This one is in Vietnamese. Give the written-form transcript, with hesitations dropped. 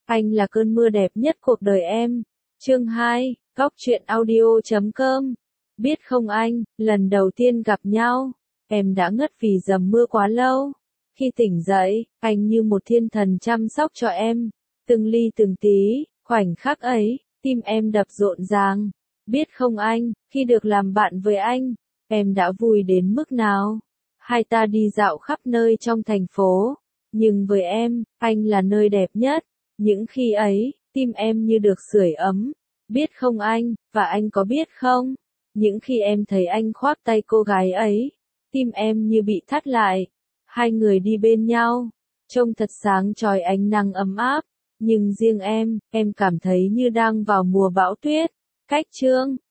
anh là cơn mưa đẹp nhất cuộc đời em. Chương 2, Góc truyện audio.com. Biết không anh, lần đầu tiên gặp nhau, em đã ngất vì dầm mưa quá lâu. Khi tỉnh dậy, anh như một thiên thần chăm sóc cho em. Từng ly từng tí, khoảnh khắc ấy, tim em đập rộn ràng. Biết không anh, khi được làm bạn với anh, em đã vui đến mức nào. Hai ta đi dạo khắp nơi trong thành phố, nhưng với em, anh là nơi đẹp nhất. Những khi ấy, tim em như được sưởi ấm. Biết không anh, và anh có biết không? Những khi em thấy anh khoác tay cô gái ấy, tim em như bị thắt lại. Hai người đi bên nhau, trông thật sáng chói ánh nắng ấm áp. Nhưng riêng em cảm thấy như đang vào mùa bão tuyết. Cách chương